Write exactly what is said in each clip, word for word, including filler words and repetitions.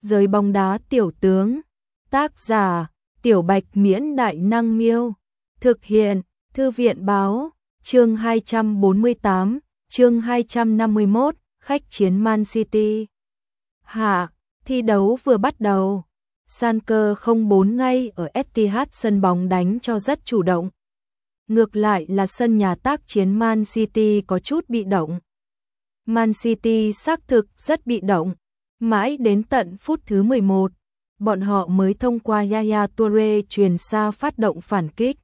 Giới bóng đá tiểu tướng. Tác giả: Tiểu Bạch Miễn Đại Năng Miêu. Thực hiện: Thư viện Báo. Chương hai trăm bốn mươi tám, chương hai trăm năm mươi mốt, khách chiến Man City. Hạ, thi đấu vừa bắt đầu. Schalke không bốn ngay ở Etihad sân bóng đánh cho rất chủ động. Ngược lại là sân nhà tác chiến Man City có chút bị động. Man City xác thực rất bị động. Mãi đến tận phút thứ mười một, bọn họ mới thông qua Yaya Toure chuyền xa phát động phản kích.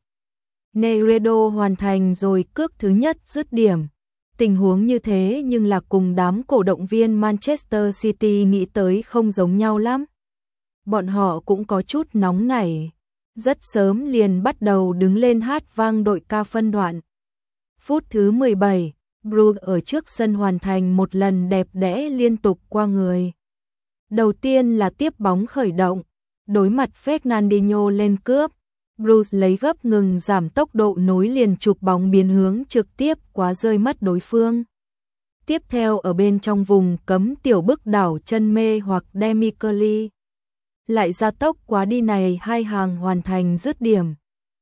Negredo hoàn thành rồi cước thứ nhất dứt điểm. Tình huống như thế nhưng là cùng đám cổ động viên Manchester City nghĩ tới không giống nhau lắm. Bọn họ cũng có chút nóng nảy. Rất sớm liền bắt đầu đứng lên hát vang đội ca phân đoạn. Phút thứ mười bảy, Bruce ở trước sân hoàn thành một lần đẹp đẽ liên tục qua người. Đầu tiên là tiếp bóng khởi động, đối mặt Fernandinho lên cướp. Bruce lấy gấp ngừng giảm tốc độ nối liền chụp bóng biến hướng trực tiếp quá rơi mất đối phương. Tiếp theo ở bên trong vùng cấm tiểu bức đảo chân mê hoặc Demi-Curly. Lại ra tốc quá đi này hai hàng hoàn thành dứt điểm.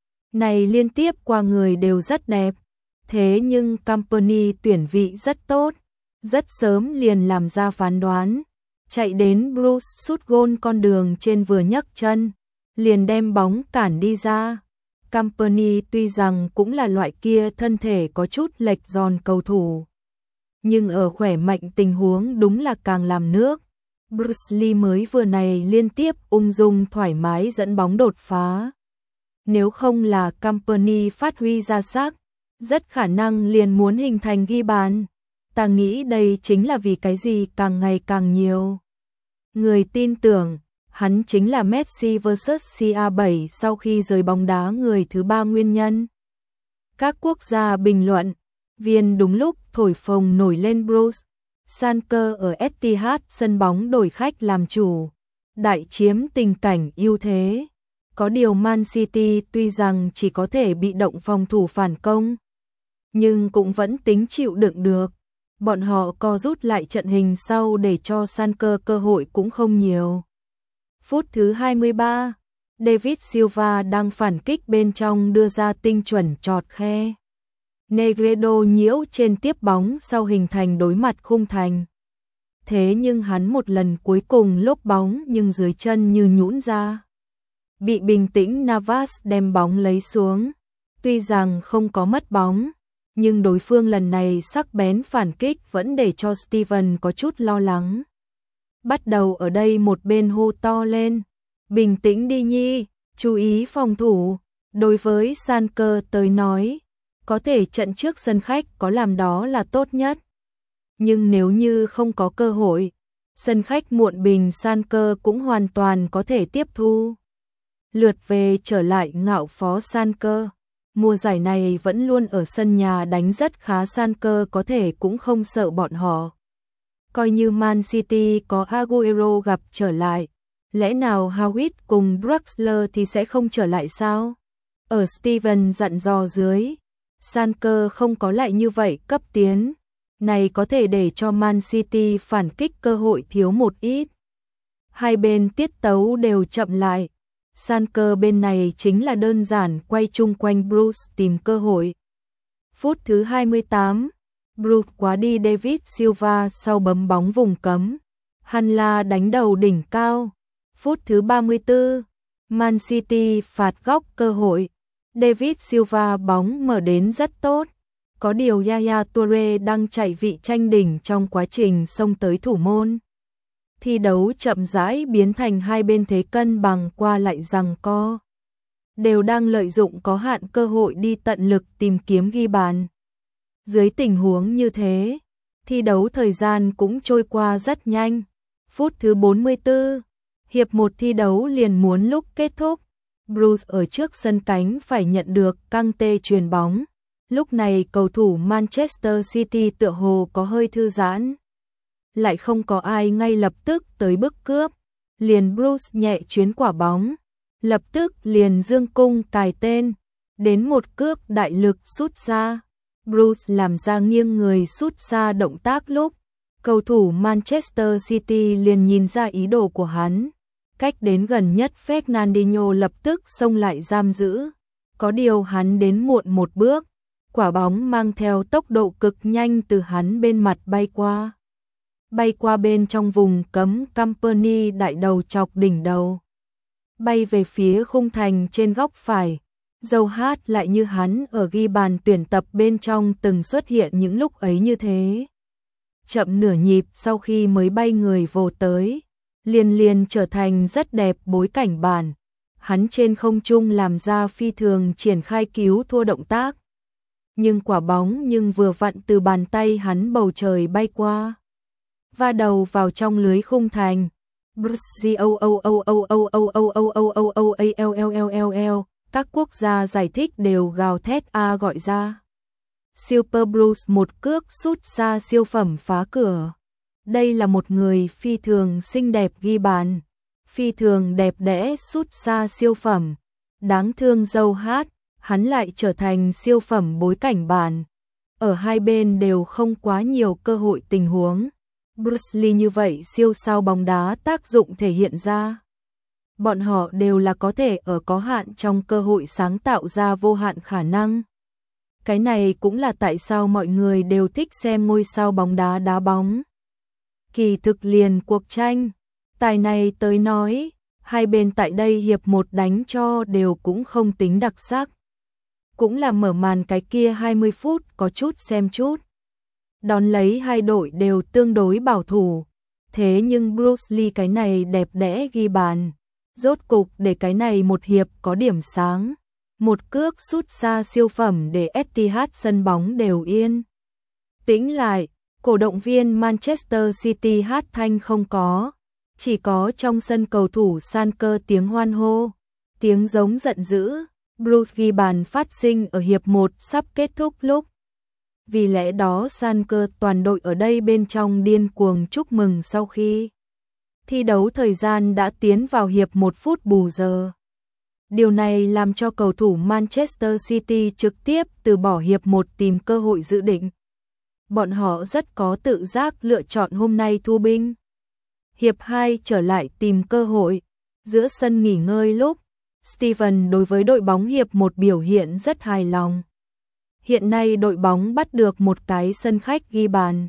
Này liên tiếp qua người đều rất đẹp. Thế nhưng Company tuyển vị rất tốt. Rất sớm liền làm ra phán đoán. Chạy đến Bruce sút gôn con đường trên vừa nhấc chân. Liền đem bóng cản đi ra. Company tuy rằng cũng là loại kia thân thể có chút lệch giòn cầu thủ. Nhưng ở khỏe mạnh tình huống đúng là càng làm nước. Bruce Lee mới vừa này liên tiếp ung dung thoải mái dẫn bóng đột phá. Nếu không là Company phát huy ra sắc, rất khả năng liền muốn hình thành ghi bàn. Ta nghĩ đây chính là vì cái gì càng ngày càng nhiều người tin tưởng hắn chính là Messi versus xê a bảy sau khi rời bóng đá người thứ ba nguyên nhân. Các quốc gia bình luận viên đúng lúc thổi phồng nổi lên Bruce. Schalke ở Etihad sân bóng đổi khách làm chủ, đại chiếm tình cảnh ưu thế. Có điều Man City tuy rằng chỉ có thể bị động phòng thủ phản công, nhưng cũng vẫn tính chịu đựng được. Bọn họ co rút lại trận hình sau để cho Schalke cơ hội cũng không nhiều. Phút thứ hai mươi ba, David Silva đang phản kích bên trong đưa ra tinh chuẩn chọt khe. Negredo nhiễu trên tiếp bóng sau hình thành đối mặt khung thành. Thế nhưng hắn một lần cuối cùng lốp bóng nhưng dưới chân như nhũn ra. Bị bình tĩnh Navas đem bóng lấy xuống. Tuy rằng không có mất bóng, nhưng đối phương lần này sắc bén phản kích vẫn để cho Steven có chút lo lắng. Bắt đầu ở đây một bên hô to lên. Bình tĩnh đi nhi, chú ý phòng thủ. Đối với Schalke tới nói, có thể trận trước sân khách có làm đó là tốt nhất. Nhưng nếu như không có cơ hội, sân khách muộn bình Schalke cũng hoàn toàn có thể tiếp thu. Lượt về trở lại ngạo phó Schalke. Mùa giải này vẫn luôn ở sân nhà đánh rất khá, Schalke có thể cũng không sợ bọn họ. Coi như Man City có Aguero gặp trở lại, lẽ nào Howitt cùng Draxler thì sẽ không trở lại sao? Ở Steven dặn dò dưới, Schalke không có lại như vậy cấp tiến. Này có thể để cho Man City phản kích cơ hội thiếu một ít. Hai bên tiết tấu đều chậm lại. Schalke bên này chính là đơn giản quay chung quanh Bruce tìm cơ hội. Phút thứ hai mươi tám, Bruce quá đi David Silva sau bấm bóng vùng cấm. Hanla đánh đầu đỉnh cao. Phút thứ ba mươi tư, Man City phạt góc cơ hội. David Silva bóng mở đến rất tốt. Có điều Yaya Toure đang chạy vị tranh đỉnh trong quá trình xông tới thủ môn. Thi đấu chậm rãi biến thành hai bên thế cân bằng qua lại giằng co. Đều đang lợi dụng có hạn cơ hội đi tận lực tìm kiếm ghi bàn. Dưới tình huống như thế, thi đấu thời gian cũng trôi qua rất nhanh. Phút thứ bốn mươi tư, hiệp một thi đấu liền muốn lúc kết thúc. Bruce ở trước sân cánh phải nhận được căng tê chuyền bóng. Lúc này cầu thủ Manchester City tựa hồ có hơi thư giãn. Lại không có ai ngay lập tức tới bức cướp. Liền Bruce nhẹ chuyến quả bóng. Lập tức liền dương cung cài tên. Đến một cước đại lực sút xa. Bruce làm ra nghiêng người sút xa động tác lúc. cầu thủ Manchester City liền nhìn ra ý đồ của hắn. Cách đến gần nhất Fernandinho lập tức xông lại giam giữ. Có điều hắn đến muộn một bước. Quả bóng mang theo tốc độ cực nhanh từ hắn bên mặt bay qua. Bay qua bên trong vùng cấm, Company đại đầu chọc đỉnh đầu. Bay về phía khung thành trên góc phải. Dâu hát lại như hắn ở ghi bàn tuyển tập bên trong từng xuất hiện những lúc ấy như thế. Chậm nửa nhịp sau khi mới bay người vồ tới. Liền liền trở thành rất đẹp bối cảnh bàn. Hắn trên không trung làm ra phi thường triển khai cứu thua động tác. Nhưng quả bóng nhưng vừa vặn từ bàn tay hắn bầu trời bay qua. Va đầu vào trong lưới khung thành. Các quốc gia giải thích đều gào thét a gọi ra. Super Bruce một cước sút xa siêu phẩm phá cửa. Đây là một người phi thường xinh đẹp ghi bàn. Phi thường đẹp đẽ sút xa siêu phẩm. Đáng thương dâu hát, hắn lại trở thành siêu phẩm bối cảnh bàn. Ở hai bên đều không quá nhiều cơ hội tình huống. Bruce Lee như vậy siêu sao bóng đá tác dụng thể hiện ra. Bọn họ đều là có thể ở có hạn trong cơ hội sáng tạo ra vô hạn khả năng. Cái này cũng là tại sao mọi người đều thích xem ngôi sao bóng đá đá bóng. Kỳ thực liền cuộc tranh, tài này tới nói, hai bên tại đây hiệp một đánh cho đều cũng không tính đặc sắc. Cũng là mở màn cái kia hai mươi phút có chút xem chút. Đón lấy hai đội đều tương đối bảo thủ. Thế nhưng Bruce Lee cái này đẹp đẽ ghi bàn. Rốt cục để cái này một hiệp có điểm sáng. Một cước sút xa siêu phẩm để Etihad sân bóng đều yên. Tĩnh lại, cổ động viên Manchester City hát thanh không có. Chỉ có trong sân cầu thủ san cơ tiếng hoan hô. Tiếng giống giận dữ. Bruce ghi bàn phát sinh ở hiệp một sắp kết thúc lúc. Vì lẽ đó san cơ toàn đội ở đây bên trong điên cuồng chúc mừng sau khi thi đấu thời gian đã tiến vào hiệp một phút bù giờ. Điều này làm cho cầu thủ Manchester City trực tiếp từ bỏ hiệp một tìm cơ hội dự định. Bọn họ rất có tự giác lựa chọn hôm nay thu binh. Hiệp hai trở lại tìm cơ hội. Giữa sân nghỉ ngơi lúc, Steven đối với đội bóng hiệp một biểu hiện rất hài lòng. Hiện nay đội bóng bắt được một cái sân khách ghi bàn.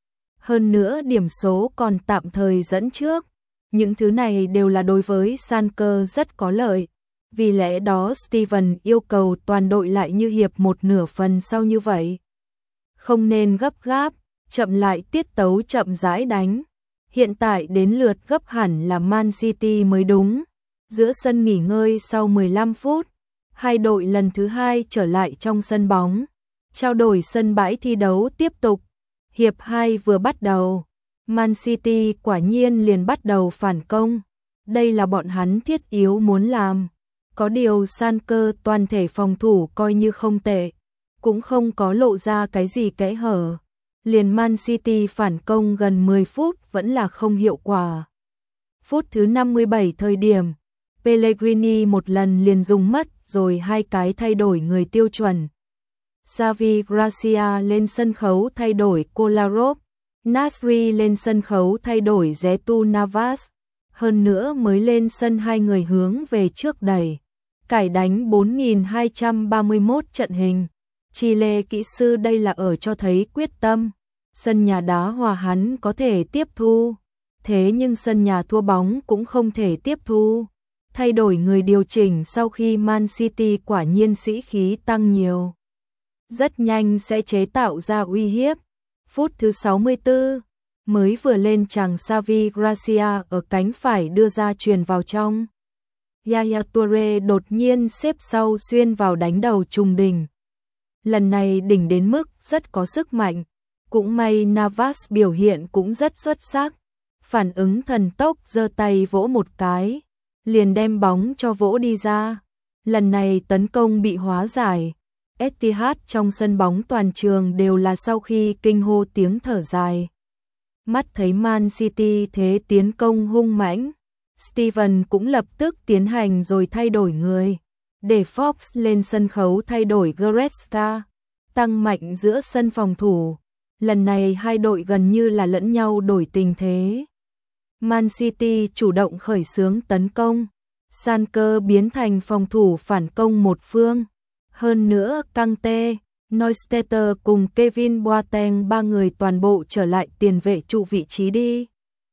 Hơn nữa điểm số còn tạm thời dẫn trước. Những thứ này đều là đối với san cơ rất có lợi. Vì lẽ đó Steven yêu cầu toàn đội lại như hiệp một nửa phần sau như vậy. Không nên gấp gáp, chậm lại tiết tấu chậm rãi đánh. Hiện tại đến lượt gấp hẳn là Man City mới đúng. Giữa sân nghỉ ngơi sau mười lăm phút, hai đội lần thứ hai trở lại trong sân bóng. Trao đổi sân bãi thi đấu tiếp tục. Hiệp hai vừa bắt đầu, Man City quả nhiên liền bắt đầu phản công. Đây là bọn hắn thiết yếu muốn làm. Có điều san cơ toàn thể phòng thủ coi như không tệ, cũng không có lộ ra cái gì kẽ hở. Liền Man City phản công gần mười phút vẫn là không hiệu quả. Phút thứ năm mươi bảy thời điểm, Pellegrini một lần liền dùng mất rồi hai cái thay đổi người tiêu chuẩn. Xavi Gracia lên sân khấu thay đổi Kolarov, Nasri lên sân khấu thay đổi Zetu Navas. Hơn nữa mới lên sân hai người hướng về trước đẩy. Cải đánh bốn nghìn hai trăm ba mươi mốt trận hình. Chile kỹ sư đây là ở cho thấy quyết tâm. Sân nhà đá hòa hắn có thể tiếp thu. Thế nhưng sân nhà thua bóng cũng không thể tiếp thu. Thay đổi người điều chỉnh sau khi Man City quả nhiên sĩ khí tăng nhiều. Rất nhanh sẽ chế tạo ra uy hiếp. Phút thứ sáu mươi tư, mới vừa lên chàng Xavi Gracia ở cánh phải đưa ra chuyền vào trong. Yaya Toure đột nhiên xếp sau xuyên vào đánh đầu trùng đỉnh. Lần này đỉnh đến mức rất có sức mạnh. Cũng may Navas biểu hiện cũng rất xuất sắc. Phản ứng thần tốc giơ tay vỗ một cái. Liền đem bóng cho vỗ đi ra. Lần này tấn công bị hóa giải. Etihad trong sân bóng toàn trường đều là sau khi kinh hô tiếng thở dài. Mắt thấy Man City thế tiến công hung mãnh. Steven cũng lập tức tiến hành rồi thay đổi người. Để Fox lên sân khấu thay đổi Goretzka. Tăng mạnh giữa sân phòng thủ. Lần này hai đội gần như là lẫn nhau đổi tình thế. Man City chủ động khởi xướng tấn công, Sanker biến thành phòng thủ phản công một phương. Hơn nữa Kante, Neustädter cùng Kevin Boateng ba người toàn bộ trở lại tiền vệ trụ vị trí đi.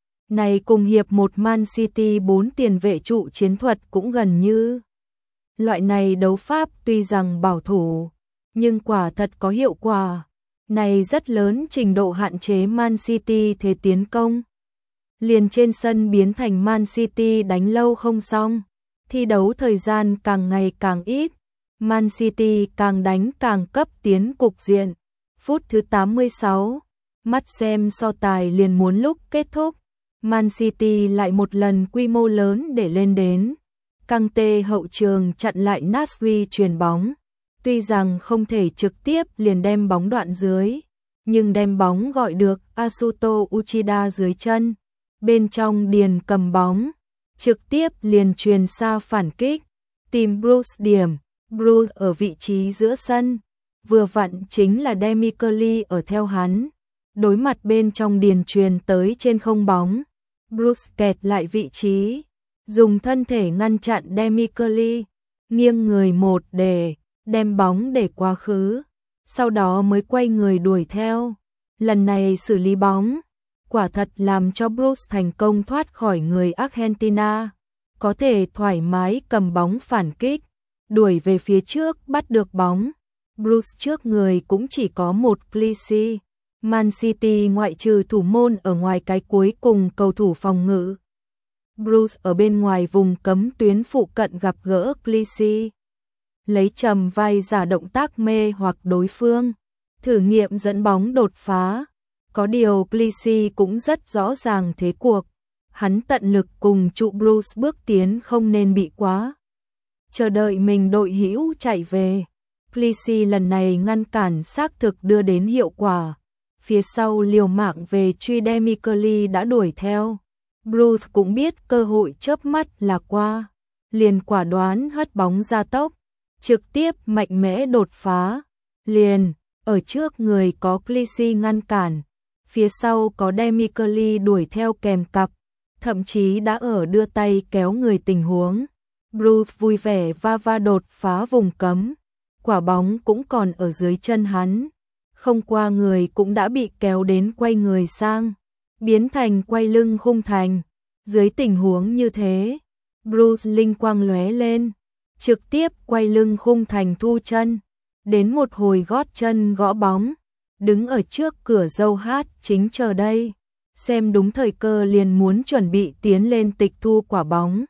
Này cùng hiệp một Man City bốn tiền vệ trụ chiến thuật cũng gần như. Loại này đấu pháp tuy rằng bảo thủ, nhưng quả thật có hiệu quả. Này rất lớn trình độ hạn chế Man City thế tiến công. Liền trên sân biến thành Man City đánh lâu không xong. Thi đấu thời gian càng ngày càng ít. Man City càng đánh càng cấp tiến cục diện. Phút thứ tám mươi sáu, mắt xem so tài liền muốn lúc kết thúc. Man City lại một lần quy mô lớn để lên đến. Kante hậu trường chặn lại Nasri chuyền bóng. Tuy rằng không thể trực tiếp liền đem bóng đoạn dưới, nhưng đem bóng gọi được Asuto Uchida dưới chân. Bên trong Điền cầm bóng, trực tiếp liền truyền xa phản kích. Tìm Bruce điểm, Bruce ở vị trí giữa sân. Vừa vặn chính là Demi Curly ở theo hắn. Đối mặt bên trong Điền truyền tới trên không bóng. Bruce kẹt lại vị trí, dùng thân thể ngăn chặn Demi Curly, nghiêng người một để đem bóng để quá khứ, sau đó mới quay người đuổi theo. Lần này xử lý bóng, quả thật làm cho Bruce thành công thoát khỏi người Argentina, có thể thoải mái cầm bóng phản kích, đuổi về phía trước bắt được bóng. Bruce trước người cũng chỉ có một Clichy. Man City ngoại trừ thủ môn ở ngoài cái cuối cùng cầu thủ phòng ngự. Bruce ở bên ngoài vùng cấm tuyến phụ cận gặp gỡ Clichy. Lấy trầm vai giả động tác mê hoặc đối phương, thử nghiệm dẫn bóng đột phá. Có điều Clichy cũng rất rõ ràng thế cuộc. Hắn tận lực cùng trụ Bruce bước tiến không nên bị quá. Chờ đợi mình đội hữu chạy về. Clichy lần này ngăn cản xác thực đưa đến hiệu quả. Phía sau liều mạng về truy Demi Curly đã đuổi theo. Bruce cũng biết cơ hội chớp mắt là qua. Liền quả đoán hất bóng ra tốc. Trực tiếp mạnh mẽ đột phá. Liền, ở trước người có Clichy ngăn cản. Phía sau có Demi Curly đuổi theo kèm cặp. Thậm chí đã ở đưa tay kéo người tình huống. Bruce vui vẻ va va đột phá vùng cấm. Quả bóng cũng còn ở dưới chân hắn. Không qua người cũng đã bị kéo đến quay người sang, biến thành quay lưng khung thành. Dưới tình huống như thế, Bruce linh quang lóe lên, trực tiếp quay lưng khung thành thu chân, đến một hồi gót chân gõ bóng, đứng ở trước cửa dâu hát chính chờ đây, xem đúng thời cơ liền muốn chuẩn bị tiến lên tịch thu quả bóng.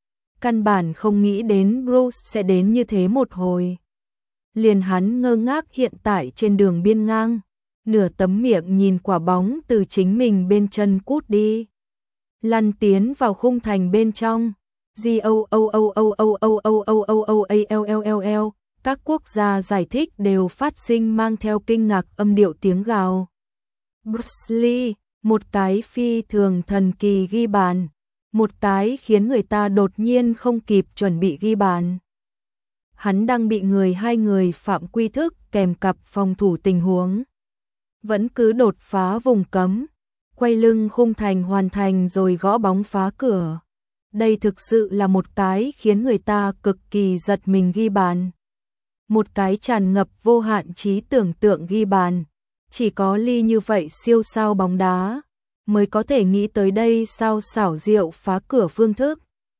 Căn bản không nghĩ đến Bruce sẽ đến như thế một hồi. Liền hắn ngơ ngác hiện tại trên đường biên ngang, nửa tấm miệng nhìn quả bóng từ chính mình bên chân cút đi, lăn tiến vào khung thành bên trong. G O O O O O O O O O O A L L L L. Các quốc gia giải thích đều phát sinh mang theo kinh ngạc âm điệu tiếng gào. Bruce Lee, một cái phi thường thần kỳ ghi bàn, một cái khiến người ta đột nhiên không kịp chuẩn bị ghi bàn. Hắn đang bị người hai người phạm quy thức kèm cặp phòng thủ tình huống. Vẫn cứ đột phá vùng cấm, quay lưng khung thành hoàn thành rồi gõ bóng phá cửa. Đây thực sự là một cái khiến người ta cực kỳ giật mình ghi bàn. Một cái tràn ngập vô hạn trí tưởng tượng ghi bàn. Chỉ có Lee như vậy siêu sao bóng đá mới có thể nghĩ tới đây sao xảo diệu phá cửa phương thức.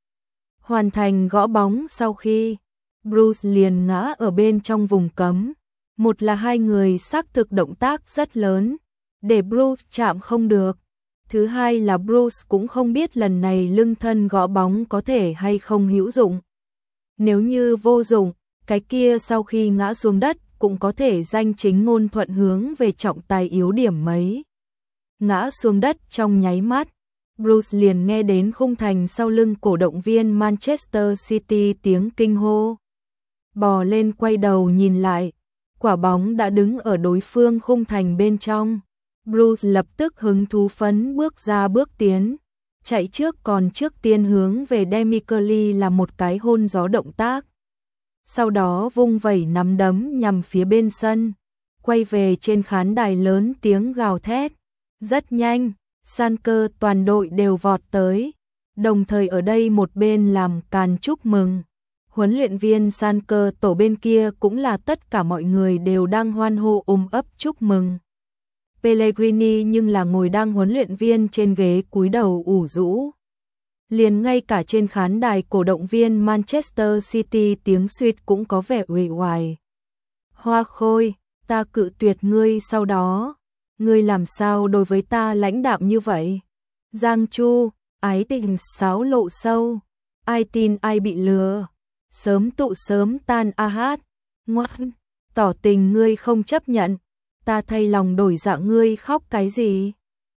Hoàn thành gõ bóng sau khi Bruce liền ngã ở bên trong vùng cấm. Một là hai người xác thực động tác rất lớn, để Bruce chạm không được. Thứ hai là Bruce cũng không biết lần này lưng thân gõ bóng có thể hay không hữu dụng. Nếu như vô dụng, cái kia sau khi ngã xuống đất cũng có thể danh chính ngôn thuận hướng về trọng tài yếu điểm mấy. Ngã xuống đất trong nháy mắt, Bruce liền nghe đến khung thành sau lưng cổ động viên Manchester City tiếng kinh hô. Bò lên quay đầu nhìn lại, quả bóng đã đứng ở đối phương khung thành bên trong. Bruce lập tức hứng thú phấn bước ra bước tiến, chạy trước còn trước tiên hướng về Demi Curly là một cái hôn gió động tác. Sau đó vung vẩy nắm đấm nhằm phía bên sân, quay về trên khán đài lớn tiếng gào thét. Rất nhanh, san cơ toàn đội đều vọt tới, đồng thời ở đây một bên làm càn chúc mừng. Huấn luyện viên san cơ tổ bên kia cũng là tất cả mọi người đều đang hoan hô ôm ấp chúc mừng. Pellegrini nhưng là ngồi đang huấn luyện viên trên ghế cúi đầu ủ rũ. Liền ngay cả trên khán đài cổ động viên Manchester City tiếng suýt cũng có vẻ uể oải. Hoa Khôi, ta cự tuyệt ngươi sau đó. Ngươi làm sao đối với ta lãnh đạm như vậy? Giang Chu, ái tình sáo lộ sâu. Ai tin ai bị lừa. Sớm tụ sớm tan a hát. Ngoan, tỏ tình ngươi không chấp nhận. Ta thay lòng đổi dạ ngươi khóc cái gì?